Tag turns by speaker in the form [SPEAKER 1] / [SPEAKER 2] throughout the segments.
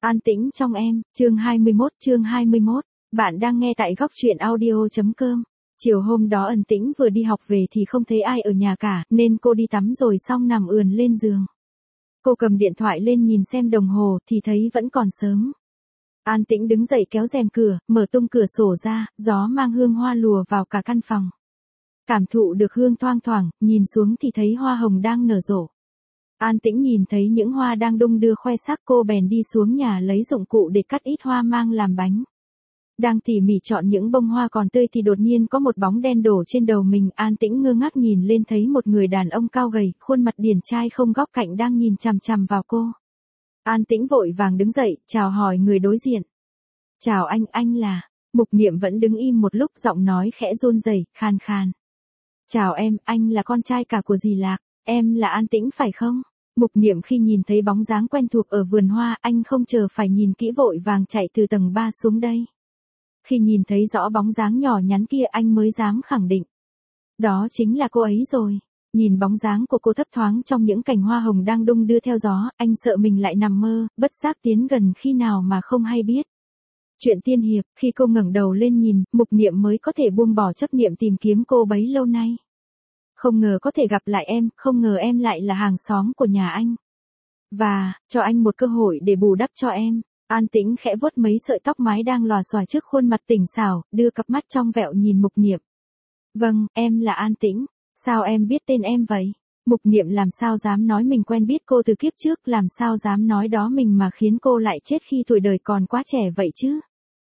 [SPEAKER 1] An tĩnh trong em, chương 21. Bạn đang nghe tại góc truyện audio.com. Chiều hôm đó Ân Tĩnh vừa đi học về thì không thấy ai ở nhà cả, nên cô đi tắm rồi xong nằm ườn lên giường. Cô cầm điện thoại lên nhìn xem đồng hồ thì thấy vẫn còn sớm. An Tĩnh đứng dậy kéo rèm cửa, mở tung cửa sổ ra, gió mang hương hoa lùa vào cả căn phòng. Cảm thụ được hương thoang thoảng, nhìn xuống thì thấy hoa hồng đang nở rộ. An Tĩnh nhìn thấy những hoa đang đung đưa khoe sắc, cô bèn đi xuống nhà lấy dụng cụ để cắt ít hoa mang làm bánh. Đang tỉ mỉ chọn những bông hoa còn tươi thì đột nhiên có một bóng đen đổ trên đầu mình. An Tĩnh ngơ ngác nhìn lên thấy một người đàn ông cao gầy, khuôn mặt điển trai không góc cạnh đang nhìn chằm chằm vào cô. An Tĩnh vội vàng đứng dậy, chào hỏi người đối diện. Chào anh là... Mục Niệm vẫn đứng im một lúc, giọng nói khẽ run rẩy, khan khan. Chào em, anh là con trai cả của dì Lạc, em là An Tĩnh phải không? Mục Niệm khi nhìn thấy bóng dáng quen thuộc ở vườn hoa, anh không chờ phải nhìn kỹ vội vàng chạy từ tầng 3 xuống đây. Khi nhìn thấy rõ bóng dáng nhỏ nhắn kia anh mới dám khẳng định. Đó chính là cô ấy rồi. Nhìn bóng dáng của cô thấp thoáng trong những cành hoa hồng đang đung đưa theo gió, anh sợ mình lại nằm mơ, bất giác tiến gần khi nào mà không hay biết. Chuyện tiên hiệp, khi cô ngẩng đầu lên nhìn, Mục Niệm mới có thể buông bỏ chấp niệm tìm kiếm cô bấy lâu nay. Không ngờ có thể gặp lại em, không ngờ em lại là hàng xóm của nhà anh. Và, cho anh một cơ hội để bù đắp cho em. An Tĩnh khẽ vuốt mấy sợi tóc mái đang lòa xòa trước khuôn mặt tỉnh xảo, đưa cặp mắt trong vẹo nhìn Mục Niệm. Vâng, em là An Tĩnh. Sao em biết tên em vậy? Mục Niệm làm sao dám nói mình quen biết cô từ kiếp trước, làm sao dám nói đó mình mà khiến cô lại chết khi tuổi đời còn quá trẻ vậy chứ?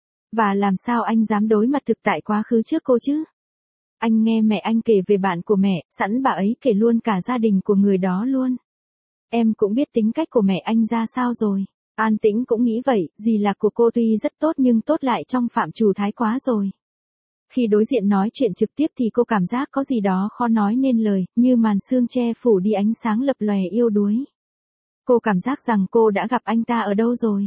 [SPEAKER 1] Và làm sao anh dám đối mặt thực tại quá khứ trước cô chứ? Anh nghe mẹ anh kể về bạn của mẹ, sẵn bà ấy kể luôn cả gia đình của người đó luôn. Em cũng biết tính cách của mẹ anh ra sao rồi. An Tĩnh cũng nghĩ vậy, dì Lạc của cô tuy rất tốt nhưng tốt lại trong phạm trù thái quá rồi. Khi đối diện nói chuyện trực tiếp thì cô cảm giác có gì đó khó nói nên lời, như màn sương che phủ đi ánh sáng lập lòe yêu đuối. Cô cảm giác rằng cô đã gặp anh ta ở đâu rồi.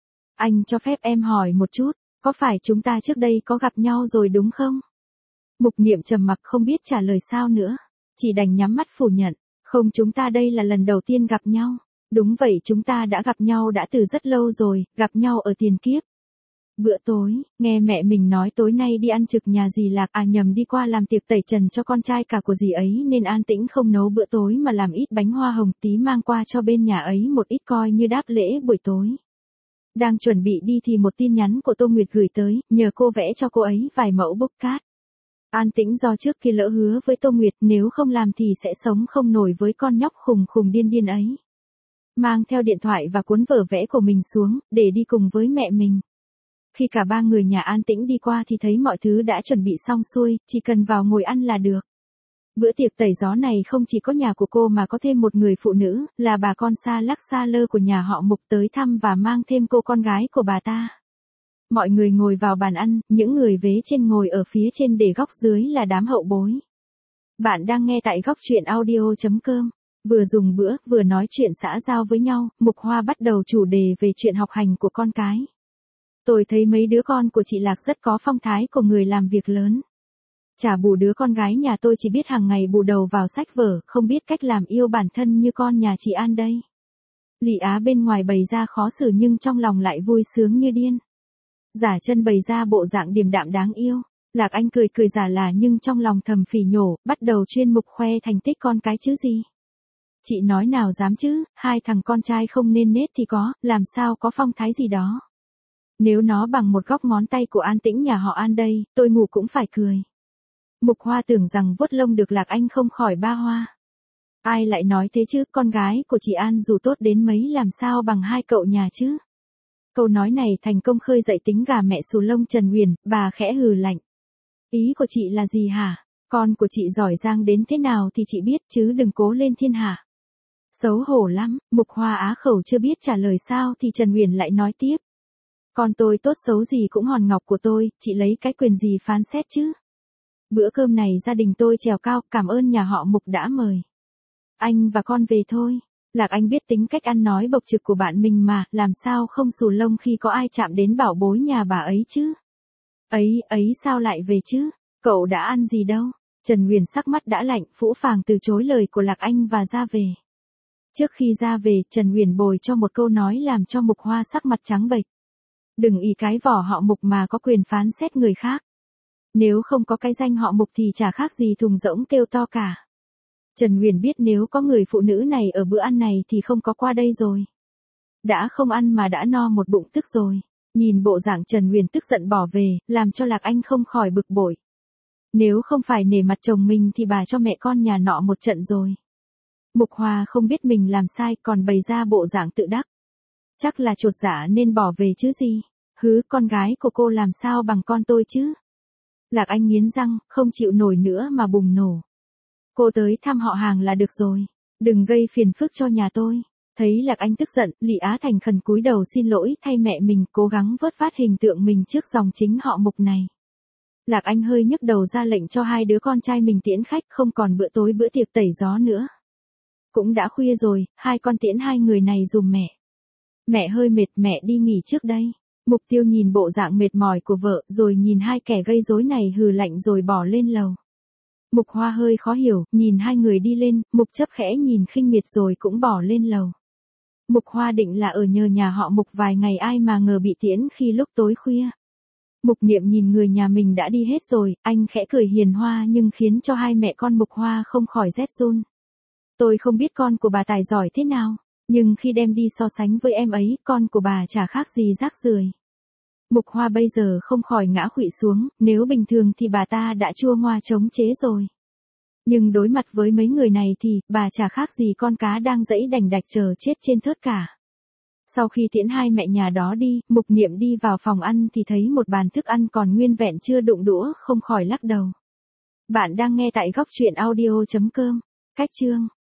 [SPEAKER 1] Anh cho phép em hỏi một chút, có phải chúng ta trước đây có gặp nhau rồi đúng không? Mục Niệm trầm mặc không biết trả lời sao nữa, chỉ đành nhắm mắt phủ nhận. Không, chúng ta đây là lần đầu tiên gặp nhau. Đúng vậy, chúng ta đã gặp nhau đã từ rất lâu rồi, gặp nhau ở tiền kiếp. Bữa tối, nghe mẹ mình nói tối nay đi ăn trực nhà dì Lạc, nhầm, đi qua làm tiệc tẩy trần cho con trai cả của dì ấy nên An Tĩnh không nấu bữa tối mà làm ít bánh hoa hồng tí mang qua cho bên nhà ấy một ít coi như đáp lễ buổi tối. Đang chuẩn bị đi thì một tin nhắn của Tô Nguyệt gửi tới, nhờ cô vẽ cho cô ấy vài mẫu bốc cát. An Tĩnh do trước kia lỡ hứa với Tô Nguyệt nếu không làm thì sẽ sống không nổi với con nhóc khùng khùng điên điên ấy. Mang theo điện thoại và cuốn vở vẽ của mình xuống, để đi cùng với mẹ mình. Khi cả ba người nhà An Tĩnh đi qua thì thấy mọi thứ đã chuẩn bị xong xuôi, chỉ cần vào ngồi ăn là được. Bữa tiệc tẩy gió này không chỉ có nhà của cô mà có thêm một người phụ nữ, là bà con xa lắc xa lơ của nhà họ Mục tới thăm và mang thêm cô con gái của bà ta. Mọi người ngồi vào bàn ăn, những người vế trên ngồi ở phía trên để góc dưới là đám hậu bối. Bạn đang nghe tại góc truyện audio.com. Vừa dùng bữa, vừa nói chuyện xã giao với nhau, Mục Hoa bắt đầu chủ đề về chuyện học hành của con cái. Tôi thấy mấy đứa con của chị Lạc rất có phong thái của người làm việc lớn. Chả bù đứa con gái nhà tôi chỉ biết hàng ngày bù đầu vào sách vở, không biết cách làm yêu bản thân như con nhà chị An đây. Lị Á bên ngoài bày ra khó xử nhưng trong lòng lại vui sướng như điên. Giả Chân bày ra bộ dạng điềm đạm đáng yêu. Lạc Anh cười cười giả là nhưng trong lòng thầm phỉ nhổ, bắt đầu chuyên mục khoe thành tích con cái chứ gì. Chị nói nào dám chứ, hai thằng con trai không nên nết thì có, làm sao có phong thái gì đó. Nếu nó bằng một góc ngón tay của An Tĩnh nhà họ An đây, tôi ngủ cũng phải cười. Mục Hoa tưởng rằng vuốt lông được Lạc Anh không khỏi ba hoa. Ai lại nói thế chứ, con gái của chị An dù tốt đến mấy làm sao bằng hai cậu nhà chứ. Câu nói này thành công khơi dậy tính gà mẹ xù lông Trần Huyền, bà khẽ hừ lạnh. Ý của chị là gì hả? Con của chị giỏi giang đến thế nào thì chị biết chứ đừng cố lên thiên hạ. Xấu hổ lắm, Mục Hoa á khẩu chưa biết trả lời sao thì Trần Huyền lại nói tiếp. Con tôi tốt xấu gì cũng hòn ngọc của tôi, chị lấy cái quyền gì phán xét chứ? Bữa cơm này gia đình tôi trèo cao, cảm ơn nhà họ Mục đã mời. Anh và con về thôi. Lạc Anh biết tính cách ăn nói bộc trực của bạn mình mà, làm sao không xù lông khi có ai chạm đến bảo bối nhà bà ấy chứ? Ấy sao lại về chứ? Cậu đã ăn gì đâu? Trần Huyền sắc mắt đã lạnh, phũ phàng từ chối lời của Lạc Anh và ra về. Trước khi ra về, Trần Uyển bồi cho một câu nói làm cho Mục Hoa sắc mặt trắng bệch. Đừng ý cái vỏ họ Mục mà có quyền phán xét người khác. Nếu không có cái danh họ Mục thì chả khác gì thùng rỗng kêu to cả. Trần Uyển biết nếu có người phụ nữ này ở bữa ăn này thì không có qua đây rồi. Đã không ăn mà đã no một bụng tức rồi. Nhìn bộ dạng Trần Uyển tức giận bỏ về, làm cho Lạc Anh không khỏi bực bội. Nếu không phải nể mặt chồng mình thì bà cho mẹ con nhà nọ một trận rồi. Mục Hoa không biết mình làm sai còn bày ra bộ dạng tự đắc. Chắc là chột dạ nên bỏ về chứ gì. Hứ, con gái của cô làm sao bằng con tôi chứ. Lạc Anh nghiến răng, không chịu nổi nữa mà bùng nổ. Cô tới thăm họ hàng là được rồi. Đừng gây phiền phức cho nhà tôi. Thấy Lạc Anh tức giận, Lý Á thành khẩn cúi đầu xin lỗi thay mẹ mình, cố gắng vớt vát hình tượng mình trước dòng chính họ Mục này. Lạc Anh hơi nhấc đầu ra lệnh cho hai đứa con trai mình tiễn khách, không còn bữa tối bữa tiệc tẩy gió nữa. Cũng đã khuya rồi, hai con tiễn hai người này giùm mẹ. Mẹ hơi mệt, mẹ đi nghỉ trước đây. Mục Tiêu nhìn bộ dạng mệt mỏi của vợ, rồi nhìn hai kẻ gây rối này hừ lạnh rồi bỏ lên lầu. Mục Hoa hơi khó hiểu, nhìn hai người đi lên, Mục Chấp khẽ nhìn khinh miệt rồi cũng bỏ lên lầu. Mục Hoa định là ở nhờ nhà họ Mục vài ngày, ai mà ngờ bị tiễn khi lúc tối khuya. Mục Niệm nhìn người nhà mình đã đi hết rồi, anh khẽ cười hiền hoa nhưng khiến cho hai mẹ con Mục Hoa không khỏi rét run. Tôi không biết con của bà tài giỏi thế nào, nhưng khi đem đi so sánh với em ấy, con của bà chả khác gì rác rưởi. Mục Hoa bây giờ không khỏi ngã khuỵu xuống, nếu bình thường thì bà ta đã chua ngoa chống chế rồi. Nhưng đối mặt với mấy người này thì, bà chả khác gì con cá đang dẫy đành đạch chờ chết trên thớt cả. Sau khi tiễn hai mẹ nhà đó đi, Mục Niệm đi vào phòng ăn thì thấy một bàn thức ăn còn nguyên vẹn chưa đụng đũa, không khỏi lắc đầu. Bạn đang nghe tại góc truyện audio.com. Cách chương